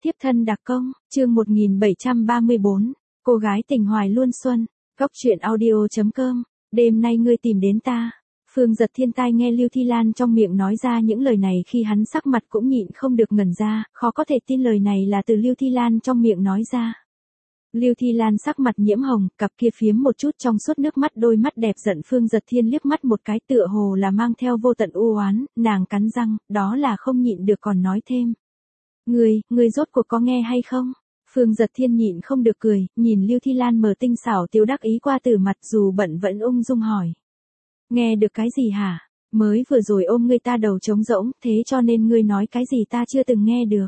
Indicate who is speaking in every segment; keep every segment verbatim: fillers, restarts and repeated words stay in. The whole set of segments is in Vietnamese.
Speaker 1: Tiếp thân đặc công, chương một nghìn bảy trăm ba mươi bốn, cô gái tình hoài luôn xuân, góc truyện audio.com, đêm nay ngươi tìm đến ta. Phương Giật Thiên tai nghe Lưu Thi Lan trong miệng nói ra những lời này khi hắn sắc mặt cũng nhịn không được ngẩn ra, khó có thể tin lời này là từ Lưu Thi Lan trong miệng nói ra. Lưu Thi Lan sắc mặt nhiễm hồng, cặp kia phiếm một chút trong suốt nước mắt, đôi mắt đẹp giận Phương Giật Thiên liếc mắt một cái tựa hồ là mang theo vô tận u oán, nàng cắn răng, đó là không nhịn được còn nói thêm. Ngươi, ngươi rốt cuộc có nghe hay không? Phương Giật Thiên nhịn không được cười, nhìn Lưu Thi Lan mở tinh xảo tiêu đắc ý qua từ mặt dù bận vẫn ung dung hỏi. Nghe được cái gì hả? Mới vừa rồi ôm ngươi ta đầu trống rỗng, thế cho nên ngươi nói cái gì ta chưa từng nghe được.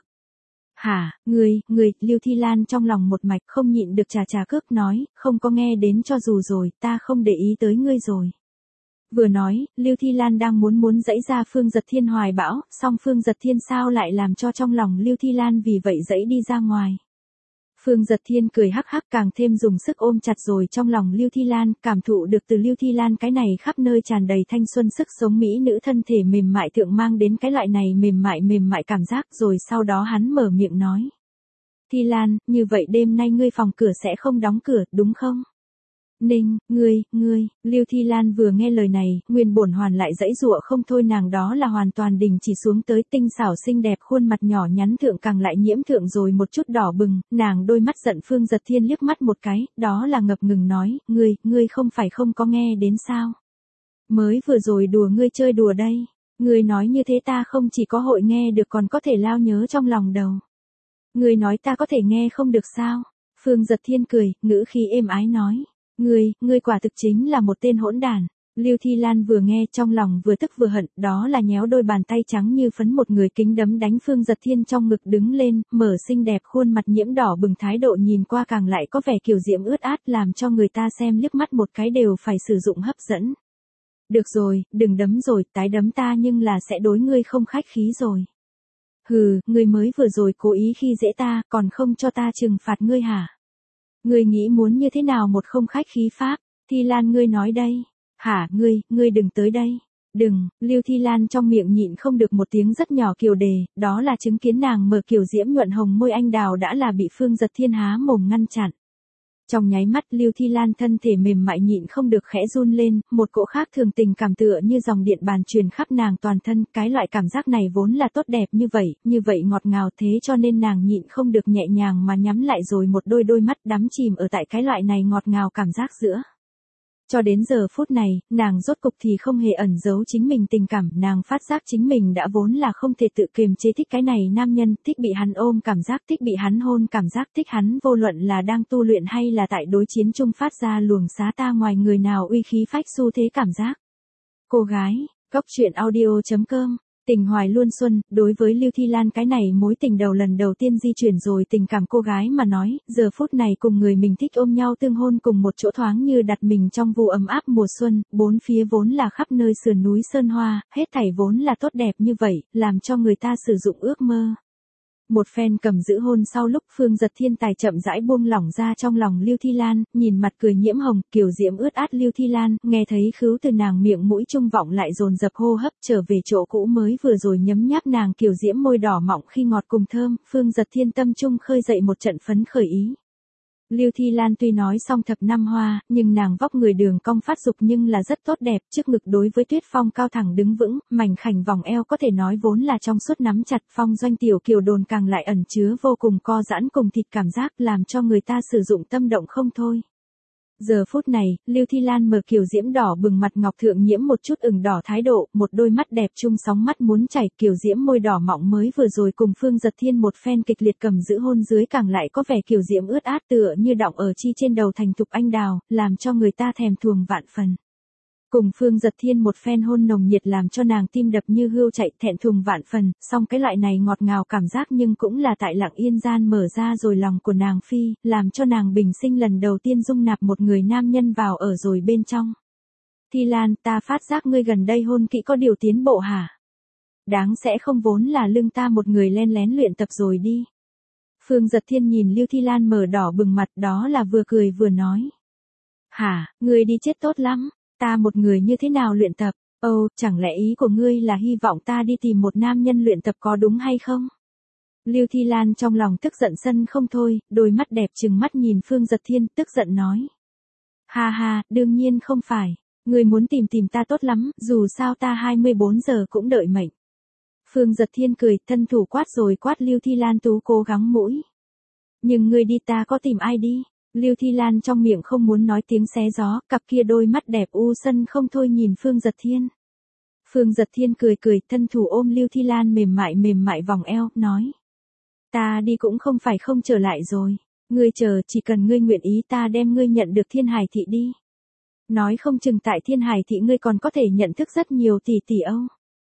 Speaker 1: Hả, ngươi, ngươi, Lưu Thi Lan trong lòng một mạch không nhịn được trà trà cước nói, không có nghe đến cho dù rồi, ta không để ý tới ngươi rồi. Vừa nói, Lưu Thi Lan đang muốn muốn dãy ra Phương Giật Thiên hoài bão, song Phương Giật Thiên sao lại làm cho trong lòng Lưu Thi Lan vì vậy dãy đi ra ngoài. Phương Giật Thiên cười hắc hắc càng thêm dùng sức ôm chặt rồi trong lòng Lưu Thi Lan, cảm thụ được từ Lưu Thi Lan cái này khắp nơi tràn đầy thanh xuân sức sống mỹ nữ thân thể mềm mại thượng mang đến cái loại này mềm mại mềm mại cảm giác, rồi sau đó hắn mở miệng nói. Thi Lan, như vậy đêm nay ngươi phòng cửa sẽ không đóng cửa, đúng không? Ninh, ngươi, ngươi, Lưu Thi Lan vừa nghe lời này, nguyên bổn hoàn lại dãy dụa không thôi, nàng đó là hoàn toàn đình chỉ xuống tới, tinh xảo xinh đẹp khuôn mặt nhỏ nhắn thượng càng lại nhiễm thượng rồi một chút đỏ bừng, nàng đôi mắt giận Phương Giật Thiên liếc mắt một cái, đó là ngập ngừng nói, ngươi, ngươi không phải không có nghe đến sao? Mới vừa rồi đùa ngươi chơi đùa đây, ngươi nói như thế ta không chỉ có hội nghe được còn có thể lao nhớ trong lòng đầu. Ngươi nói ta có thể nghe không được sao? Phương Giật Thiên cười, ngữ khí êm ái nói. Ngươi, ngươi quả thực chính là một tên hỗn đản. Lưu Thi Lan vừa nghe trong lòng vừa tức vừa hận, đó là nhéo đôi bàn tay trắng như phấn một người kính đấm đánh Phương Giật Thiên trong ngực đứng lên, mở xinh đẹp khuôn mặt nhiễm đỏ bừng, thái độ nhìn qua càng lại có vẻ kiều diễm ướt át, làm cho người ta xem liếc mắt một cái đều phải sử dụng hấp dẫn. Được rồi, đừng đấm rồi, tái đấm ta nhưng là sẽ đối ngươi không khách khí rồi. Hừ, ngươi mới vừa rồi cố ý khi dễ ta, còn không cho ta trừng phạt ngươi hả? Ngươi nghĩ muốn như thế nào một không khách khí pháp? Thi Lan ngươi nói đây. Hả, ngươi, ngươi đừng tới đây. Đừng, Lưu Thi Lan trong miệng nhịn không được một tiếng rất nhỏ kiều đề, đó là chứng kiến nàng mở kiều diễm nhuận hồng môi anh đào đã là bị Phương Giật Thiên há mồm ngăn chặn. Trong nháy mắt Lưu Thi Lan thân thể mềm mại nhịn không được khẽ run lên, một cỗ khác thường tình cảm tựa như dòng điện bàn truyền khắp nàng toàn thân, cái loại cảm giác này vốn là tốt đẹp như vậy, như vậy ngọt ngào, thế cho nên nàng nhịn không được nhẹ nhàng mà nhắm lại rồi một đôi đôi mắt đắm chìm ở tại cái loại này ngọt ngào cảm giác giữa. Cho đến giờ phút này, nàng rốt cục thì không hề ẩn giấu chính mình tình cảm, nàng phát giác chính mình đã vốn là không thể tự kiềm chế thích cái này nam nhân, thích bị hắn ôm cảm giác, thích bị hắn hôn cảm giác, thích hắn vô luận là đang tu luyện hay là tại đối chiến chung phát ra luồng xá ta ngoài người nào uy khí phách xu thế cảm giác. Cô gái, góc truyện audio.com. Tình hoài luôn xuân, đối với Lưu Thi Lan cái này mối tình đầu lần đầu tiên di chuyển rồi tình cảm cô gái mà nói, giờ phút này cùng người mình thích ôm nhau tương hôn cùng một chỗ thoáng như đặt mình trong vụ ấm áp mùa xuân, bốn phía vốn là khắp nơi sườn núi sơn hoa, hết thảy vốn là tốt đẹp như vậy, làm cho người ta sử dụng ước mơ. Một phen cầm giữ hôn sau lúc Phương Giật Thiên tài chậm rãi buông lỏng ra trong lòng Lưu Thi Lan, nhìn mặt cười nhiễm hồng, kiều diễm ướt át Lưu Thi Lan, nghe thấy khứu từ nàng miệng mũi trung vọng lại dồn dập hô hấp trở về chỗ cũ mới vừa rồi nhấm nháp nàng kiều diễm môi đỏ mọng khi ngọt cùng thơm, Phương Giật Thiên tâm trung khơi dậy một trận phấn khởi ý. Lưu Thi Lan tuy nói xong thập năm hoa, nhưng nàng vóc người đường cong phát dục nhưng là rất tốt đẹp, trước ngực đối với tuyết phong cao thẳng đứng vững, mảnh khảnh vòng eo có thể nói vốn là trong suốt nắm chặt, phong doanh tiểu kiều đồn càng lại ẩn chứa vô cùng co giãn cùng thịt cảm giác làm cho người ta sử dụng tâm động không thôi. Giờ phút này, Lưu Thi Lan mở kiều diễm đỏ bừng mặt ngọc thượng nhiễm một chút ửng đỏ thái độ, một đôi mắt đẹp chung sóng mắt muốn chảy, kiều diễm môi đỏ mọng mới vừa rồi cùng Phương Giật Thiên một phen kịch liệt cầm giữ hôn dưới càng lại có vẻ kiều diễm ướt át tựa như đọng ở chi trên đầu thành thục anh đào, làm cho người ta thèm thuồng vạn phần. Cùng Phương Giật Thiên một phen hôn nồng nhiệt làm cho nàng tim đập như hươu chạy thẹn thùng vạn phần, song cái loại này ngọt ngào cảm giác nhưng cũng là tại lặng yên gian mở ra rồi lòng của nàng phi, làm cho nàng bình sinh lần đầu tiên dung nạp một người nam nhân vào ở rồi bên trong. Thi Lan, ta phát giác ngươi gần đây hôn kỹ có điều tiến bộ hả? Đáng sẽ không vốn là lưng ta một người len lén luyện tập rồi đi. Phương Giật Thiên nhìn Lưu Thi Lan mở đỏ bừng mặt đó là vừa cười vừa nói. Hả, ngươi đi chết tốt lắm. Ta một người như thế nào luyện tập? Ồ, chẳng lẽ ý của ngươi là hy vọng ta đi tìm một nam nhân luyện tập có đúng hay không? Lưu Thi Lan trong lòng tức giận sân không thôi, đôi mắt đẹp trừng mắt nhìn Phương Giật Thiên, tức giận nói. Ha ha, đương nhiên không phải. Ngươi muốn tìm tìm ta tốt lắm, dù sao ta hai mươi bốn giờ cũng đợi mệnh. Phương Giật Thiên cười, thân thủ quát rồi quát Lưu Thi Lan tú cố gắng mũi. Nhưng ngươi đi ta có tìm ai đi? Lưu Thi Lan trong miệng không muốn nói tiếng xé gió, cặp kia đôi mắt đẹp u sân không thôi nhìn Phương Giật Thiên. Phương Giật Thiên cười cười, thân thủ ôm Lưu Thi Lan mềm mại mềm mại vòng eo, nói. Ta đi cũng không phải không trở lại rồi. Ngươi chờ, chỉ cần ngươi nguyện ý ta đem ngươi nhận được Thiên Hải Thị đi. Nói không chừng tại Thiên Hải Thị ngươi còn có thể nhận thức rất nhiều tỷ tỷ Âu.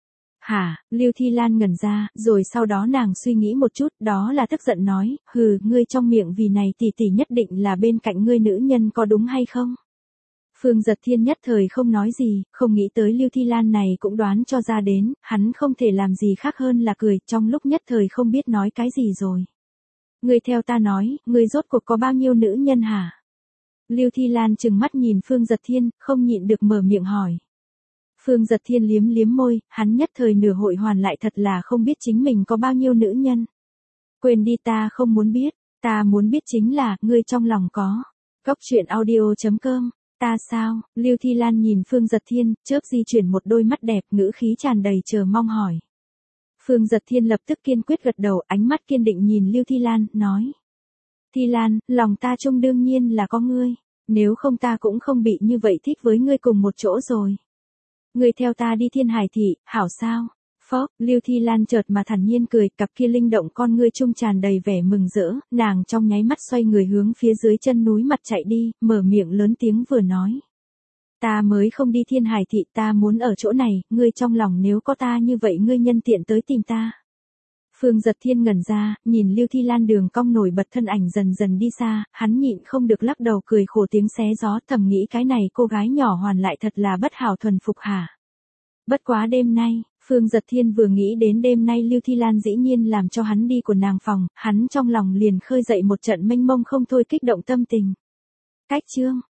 Speaker 1: Hả, Lưu Thi Lan ngẩn ra, rồi sau đó nàng suy nghĩ một chút, đó là tức giận nói, hừ, ngươi trong miệng vì này tỷ tỷ nhất định là bên cạnh ngươi nữ nhân có đúng hay không? Phương Giật Thiên nhất thời không nói gì, không nghĩ tới Lưu Thi Lan này cũng đoán cho ra đến, hắn không thể làm gì khác hơn là cười, trong lúc nhất thời không biết nói cái gì rồi. Ngươi theo ta nói, ngươi rốt cuộc có bao nhiêu nữ nhân hả? Lưu Thi Lan trừng mắt nhìn Phương Giật Thiên, không nhịn được mở miệng hỏi. Phương Giật Thiên liếm liếm môi, hắn nhất thời nửa hội hoàn lại thật là không biết chính mình có bao nhiêu nữ nhân. Quên đi ta không muốn biết, ta muốn biết chính là, ngươi trong lòng có. Cóc truyện audio chấm com, ta sao? Lưu Thi Lan nhìn Phương Giật Thiên, chớp di chuyển một đôi mắt đẹp, ngữ khí tràn đầy chờ mong hỏi. Phương Giật Thiên lập tức kiên quyết gật đầu, ánh mắt kiên định nhìn Lưu Thi Lan, nói. Thi Lan, lòng ta chung đương nhiên là có ngươi, nếu không ta cũng không bị như vậy thích với ngươi cùng một chỗ rồi. Ngươi theo ta đi Thiên Hải Thị, hảo sao? Phốc, Lưu Thi Lan chợt mà thản nhiên cười, cặp kia linh động con ngươi trung tràn đầy vẻ mừng rỡ, nàng trong nháy mắt xoay người hướng phía dưới chân núi mặt chạy đi, mở miệng lớn tiếng vừa nói. Ta mới không đi Thiên Hải Thị, ta muốn ở chỗ này, ngươi trong lòng nếu có ta như vậy ngươi nhân tiện tới tìm ta. Phương Giật Thiên ngẩn ra, nhìn Lưu Thi Lan đường cong nổi bật thân ảnh dần dần đi xa, hắn nhịn không được lắc đầu cười khổ tiếng xé gió, thầm nghĩ cái này cô gái nhỏ hoàn lại thật là bất hảo thuần phục hả. Bất quá đêm nay, Phương Giật Thiên vừa nghĩ đến đêm nay Lưu Thi Lan dĩ nhiên làm cho hắn đi của nàng phòng, hắn trong lòng liền khơi dậy một trận mênh mông không thôi kích động tâm tình. Cách chương